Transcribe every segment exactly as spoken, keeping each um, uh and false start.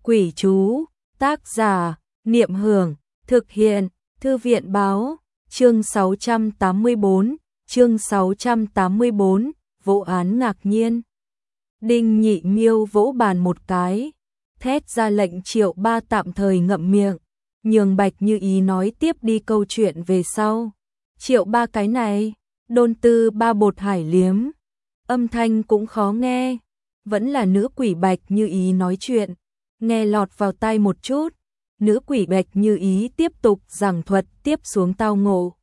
Quỷ chú, tác giả, Niệm Hưởng, thực hiện, Thư viện báo, chương sáu trăm tám mươi bốn, chương sáu trăm tám mươi bốn, vụ án ngạc nhiên. Đinh Nhị Miêu vỗ bàn một cái, thét ra lệnh Triệu Ba tạm thời ngậm miệng, nhường Bạch Như Ý nói tiếp đi câu chuyện về sau. Triệu Ba cái này, đôn tư ba bột hải liếm, âm thanh cũng khó nghe, vẫn là nữ quỷ Bạch Như Ý nói chuyện, nghe lọt vào tai một chút. Nữ quỷ Bạch Như Ý tiếp tục giảng thuật tiếp xuống tao ngộ.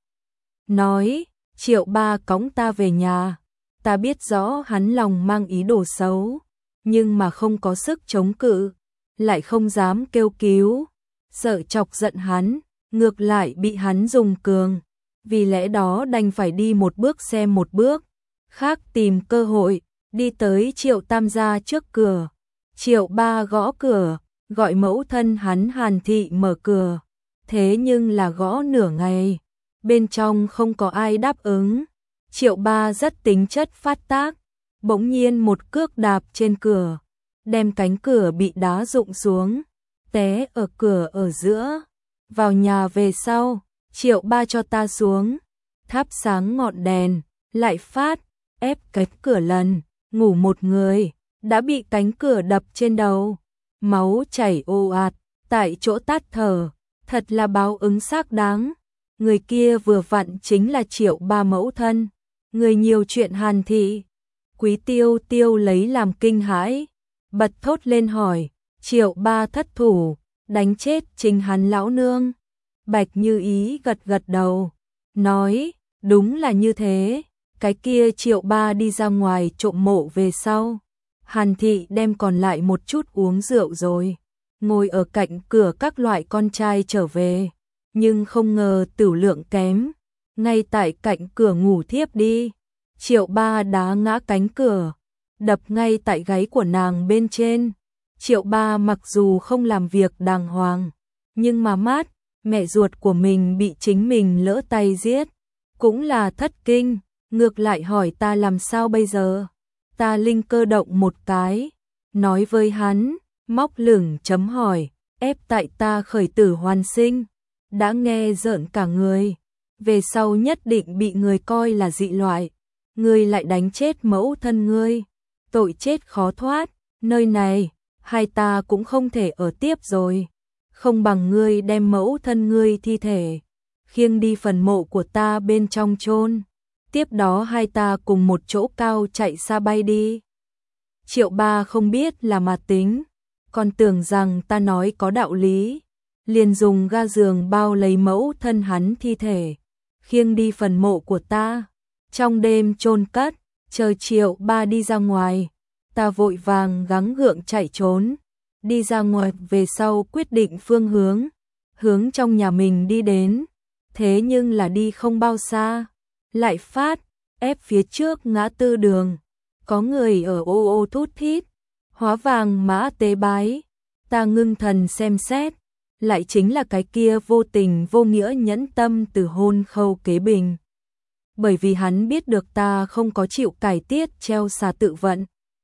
Nói, Triệu Ba cõng ta về nhà, ta biết rõ hắn lòng mang ý đồ xấu, nhưng mà không có sức chống cự, lại không dám kêu cứu, sợ chọc giận hắn, ngược lại bị hắn dùng cường, vì lẽ đó đành phải đi một bước xem một bước, khác tìm cơ hội, đi tới Triệu Tam gia trước cửa. Triệu Ba gõ cửa, gọi mẫu thân hắn Hàn Thị mở cửa, thế nhưng là gõ nửa ngày, bên trong không có ai đáp ứng. Triệu Ba rất tính chất phát tác, bỗng nhiên một cước đạp trên cửa, đem cánh cửa bị đá rụng xuống, té ở cửa ở giữa. Vào nhà về sau, Triệu Ba cho ta xuống, thắp sáng ngọn đèn, lại phát, ép cánh cửa lần, ngủ một người, đã bị cánh cửa đập trên đầu, máu chảy ồ ạt, tại chỗ tát thở, thật là báo ứng xác đáng. Người kia vừa vặn chính là Triệu Ba mẫu thân, người nhiều chuyện Hàn Thị. Quý Tiêu Tiêu lấy làm kinh hãi, bật thốt lên hỏi, Triệu Ba thất thủ, đánh chết chính hắn lão nương. Bạch Như Ý gật gật đầu, nói, đúng là như thế, cái kia Triệu Ba đi ra ngoài trộm mộ về sau. Hàn Thị đem còn lại một chút uống rượu rồi, ngồi ở cạnh cửa các loại con trai trở về, nhưng không ngờ tửu lượng kém, ngay tại cạnh cửa ngủ thiếp đi. Triệu Ba đá ngã cánh cửa, đập ngay tại gáy của nàng bên trên. Triệu Ba mặc dù không làm việc đàng hoàng, nhưng mà mát, mẹ ruột của mình bị chính mình lỡ tay giết, cũng là thất kinh, ngược lại hỏi ta làm sao bây giờ. Ta linh cơ động một cái, nói với hắn, móc lửng chấm hỏi, ép tại ta khởi tử hoàn sinh, đã nghe rợn cả người, về sau nhất định bị người coi là dị loại, ngươi lại đánh chết mẫu thân ngươi, tội chết khó thoát, nơi này, hai ta cũng không thể ở tiếp rồi, không bằng ngươi đem mẫu thân ngươi thi thể, khiêng đi phần mộ của ta bên trong chôn. Tiếp đó hai ta cùng một chỗ cao chạy xa bay đi. Triệu Ba không biết là mà tính, còn tưởng rằng ta nói có đạo lý, liền dùng ga giường bao lấy mẫu thân hắn thi thể, khiêng đi phần mộ của ta, trong đêm chôn cất. Chờ Triệu Ba đi ra ngoài, ta vội vàng gắng gượng chạy trốn, đi ra ngoài về sau quyết định phương hướng, hướng trong nhà mình đi đến, thế nhưng là đi không bao xa, lại phát, ép phía trước ngã tư đường, có người ở ô ô thút thít, hóa vàng mã tế bái, ta ngưng thần xem xét, lại chính là cái kia vô tình vô nghĩa nhẫn tâm từ hôn Khâu Kế Bình. Bởi vì hắn biết được ta không có chịu cải tiết treo xà tự vận,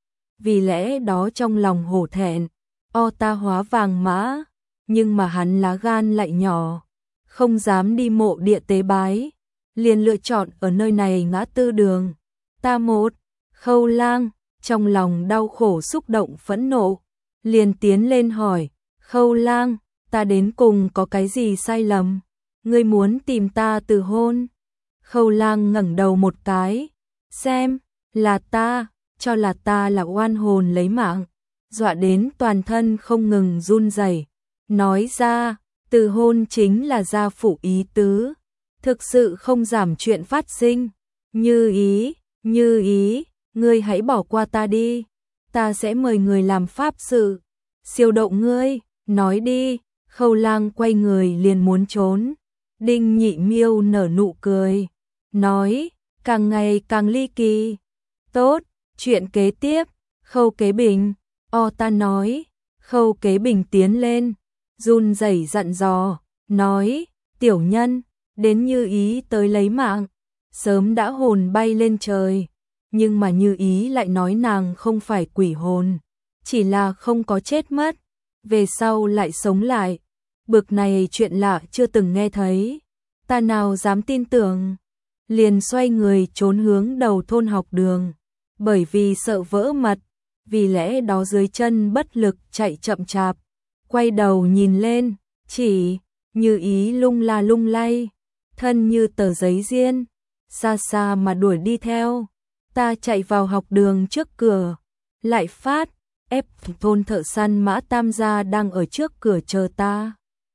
vì lẽ đó trong lòng hổ thẹn, o ta hóa vàng mã, nhưng mà hắn lá gan lại nhỏ, không dám đi mộ địa tế bái, liền lựa chọn ở nơi này ngã tư đường. Ta một, Khâu Lang, trong lòng đau khổ xúc động phẫn nộ, liền tiến lên hỏi, Khâu Lang, ta đến cùng có cái gì sai lầm? Ngươi muốn tìm ta từ hôn? Khâu Lang ngẩng đầu một cái, xem, là ta, cho là ta là oan hồn lấy mạng, dọa đến toàn thân không ngừng run rẩy, nói ra, từ hôn chính là gia phủ ý tứ. Thực sự không giảm chuyện phát sinh. Như Ý, Như Ý, ngươi hãy bỏ qua ta đi, ta sẽ mời người làm pháp sự, siêu độ ngươi, nói đi. Khâu Lang quay người liền muốn trốn. Đinh Nhị Miêu nở nụ cười, nói, càng ngày càng ly kỳ. Tốt, chuyện kế tiếp, Khâu Kế Bình, o ta nói. Khâu Kế Bình tiến lên, run rẩy dặn dò, nói, tiểu nhân, đến Như Ý tới lấy mạng, sớm đã hồn bay lên trời, nhưng mà Như Ý lại nói nàng không phải quỷ hồn, chỉ là không có chết mất, về sau lại sống lại. Bực này chuyện lạ chưa từng nghe thấy, ta nào dám tin tưởng. Liền xoay người trốn hướng đầu thôn học đường, bởi vì sợ vỡ mật, vì lẽ đó dưới chân bất lực chạy chậm chạp, quay đầu nhìn lên, chỉ Như Ý lung la lung lay, thân như tờ giấy diên, xa xa mà đuổi đi theo. Ta chạy vào học đường trước cửa, lại phát ép thôn thợ săn Mã Tam gia đang ở trước cửa chờ ta.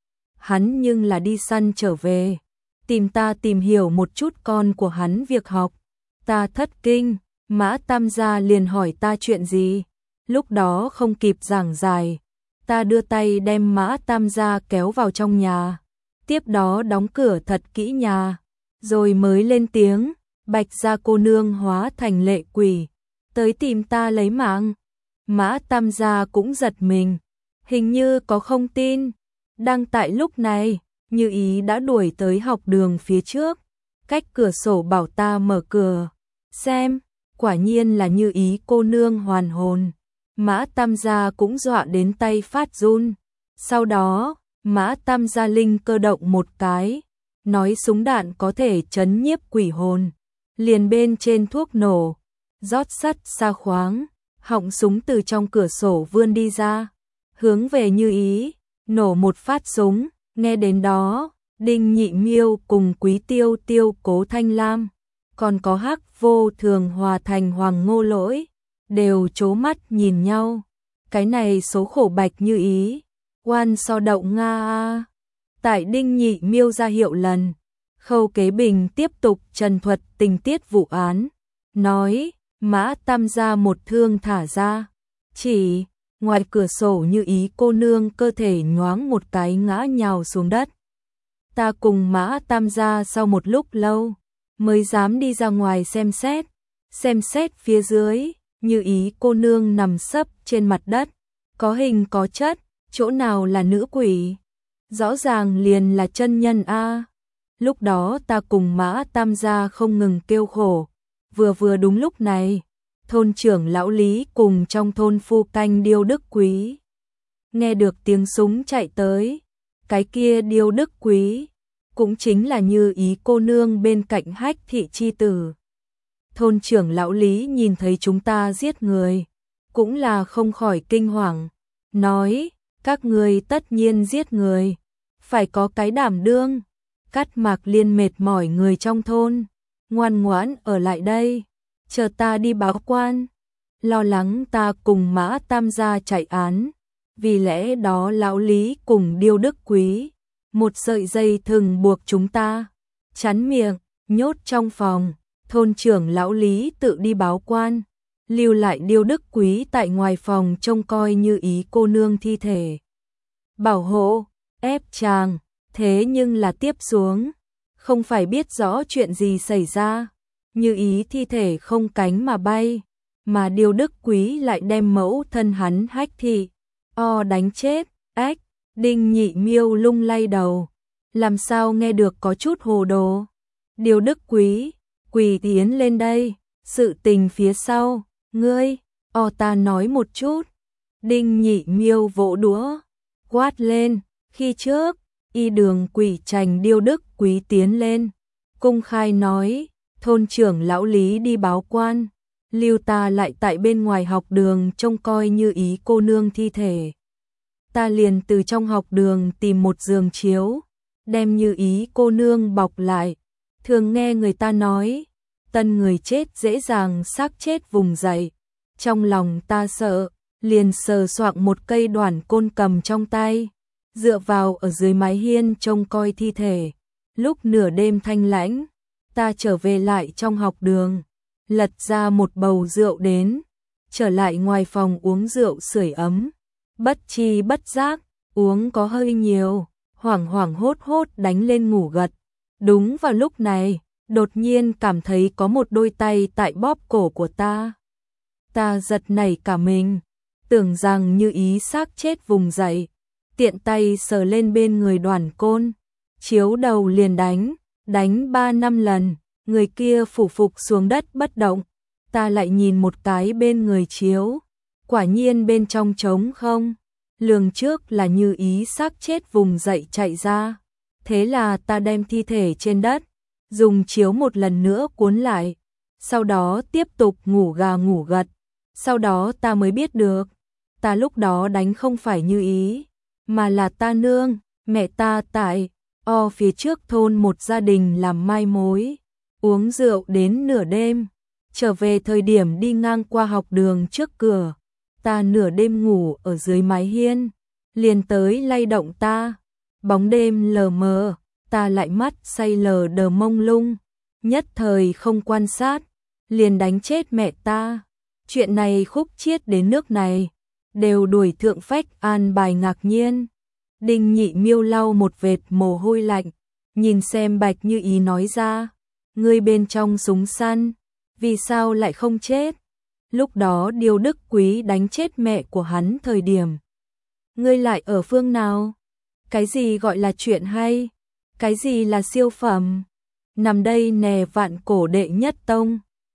Hắn nhưng là đi săn trở về, tìm ta tìm hiểu một chút con của hắn việc học. Ta thất kinh, Mã Tam gia liền hỏi ta chuyện gì. Lúc đó không kịp giảng giải, ta đưa tay đem Mã Tam gia kéo vào trong nhà, tiếp đó đóng cửa thật kỹ nhà, rồi mới lên tiếng, Bạch gia cô nương hóa thành lệ quỷ, tới tìm ta lấy mạng. Mã Tam gia cũng giật mình, hình như có không tin. Đang tại lúc này, Như Ý đã đuổi tới học đường phía trước, cách cửa sổ bảo ta mở cửa, xem, quả nhiên là Như Ý cô nương hoàn hồn. Mã Tam gia cũng dọa đến tay phát run. Sau đó, Mã Tam gia linh cơ động một cái, nói súng đạn có thể trấn nhiếp quỷ hồn, liền bên trên thuốc nổ, rót sắt xa khoáng, họng súng từ trong cửa sổ vươn đi ra, hướng về Như Ý, nổ một phát súng. Nghe đến đó, Đinh Nhị Miêu cùng Quý Tiêu Tiêu Cố Thanh Lam, còn có Hắc Vô Thường hòa thành Hoàng Ngô Lỗi, đều trố mắt nhìn nhau. Cái này số khổ Bạch Như Ý, oan so đậu Nga a. Tại Đinh Nhị Miêu ra hiệu lần, Khâu Kế Bình tiếp tục trần thuật tình tiết vụ án, nói, Mã Tam gia một thương thả ra, chỉ ngoài cửa sổ Như Ý cô nương cơ thể nhoáng một cái ngã nhào xuống đất. Ta cùng Mã Tam gia sau một lúc lâu mới dám đi ra ngoài xem xét. Xem xét phía dưới, Như Ý cô nương nằm sấp trên mặt đất, có hình có chất, chỗ nào là nữ quỷ, rõ ràng liền là chân nhân a. Lúc đó ta cùng Mã Tam gia không ngừng kêu khổ. Vừa vừa đúng lúc này, thôn trưởng lão Lý cùng trong thôn phu canh Điêu Đức Quý nghe được tiếng súng chạy tới. Cái kia Điêu Đức Quý cũng chính là Như Ý cô nương bên cạnh Hách thị chi tử. Thôn trưởng lão Lý nhìn thấy chúng ta giết người, cũng là không khỏi kinh hoàng, nói, các ngươi tất nhiên giết người, phải có cái đảm đương. Cắt Mạc Liên mệt mỏi người trong thôn, ngoan ngoãn ở lại đây, chờ ta đi báo quan. Lo lắng ta cùng Mã Tam gia chạy án, vì lẽ đó lão Lý cùng Điêu Đức Quý một sợi dây thừng buộc chúng ta, chắn miệng, nhốt trong phòng. Thôn trưởng lão Lý tự đi báo quan, lưu lại Điêu Đức Quý tại ngoài phòng trông coi Như Ý cô nương thi thể, bảo hộ, ép chàng. Thế nhưng là tiếp xuống, không phải biết rõ chuyện gì xảy ra, Như Ý thi thể không cánh mà bay, mà Điêu Đức Quý lại đem mẫu thân hắn Hách thị o đánh chết. Ách, Đinh Nhị Miêu lung lay đầu, làm sao nghe được có chút hồ đồ. Điêu Đức Quý, quỳ tiến lên đây, sự tình phía sau, ngươi, o ta nói một chút. Đinh Nhị Miêu vỗ đũa, quát lên, khi trước, y đường quỷ trành Điêu Đức Quý tiến lên, công khai nói, thôn trưởng lão Lý đi báo quan, lưu ta lại tại bên ngoài học đường trông coi Như Ý cô nương thi thể. Ta liền từ trong học đường tìm một giường chiếu, đem Như Ý cô nương bọc lại. Thường nghe người ta nói, tân người chết dễ dàng xác chết vùng dậy. Trong lòng ta sợ, liền sờ soạng một cây đoản côn cầm trong tay, dựa vào ở dưới mái hiên trông coi thi thể. Lúc nửa đêm thanh lãnh, ta trở về lại trong học đường, lật ra một bầu rượu đến, trở lại ngoài phòng uống rượu sưởi ấm. Bất chi bất giác, uống có hơi nhiều, hoảng hoảng hốt hốt đánh lên ngủ gật. Đúng vào lúc này, đột nhiên cảm thấy có một đôi tay tại bóp cổ của ta. Ta giật nảy cả mình, tưởng rằng Như Ý xác chết vùng dậy, tiện tay sờ lên bên người Đoản Côn, chiếu đầu liền đánh, đánh ba năm lần, người kia phủ phục xuống đất bất động. Ta lại nhìn một cái bên người chiếu, quả nhiên bên trong trống không, lường trước là Như Ý xác chết vùng dậy chạy ra. Thế là ta đem thi thể trên đất, dùng chiếu một lần nữa cuốn lại, sau đó tiếp tục ngủ gà ngủ gật. Sau đó ta mới biết được, ta lúc đó đánh không phải Như Ý, mà là ta nương, mẹ ta tại o phía trước thôn một gia đình làm mai mối, uống rượu đến nửa đêm, trở về thời điểm đi ngang qua học đường trước cửa, ta nửa đêm ngủ ở dưới mái hiên, liền tới lay động ta, bóng đêm lờ mờ, ta lại mắt say lờ đờ mông lung, nhất thời không quan sát, liền đánh chết mẹ ta. Chuyện này khúc chiết đến nước này, đều đuổi thượng phách an bài ngạc nhiên. Đinh Nhị Miêu lau một vệt mồ hôi lạnh, nhìn xem Bạch Như Ý nói ra, ngươi bên trong súng săn, vì sao lại không chết? Lúc đó Điêu Đức Quý đánh chết mẹ của hắn thời điểm, ngươi lại ở phương nào? Cái gì gọi là chuyện hay? Cái gì là siêu phẩm? Nằm đây nè vạn cổ đệ nhất tông.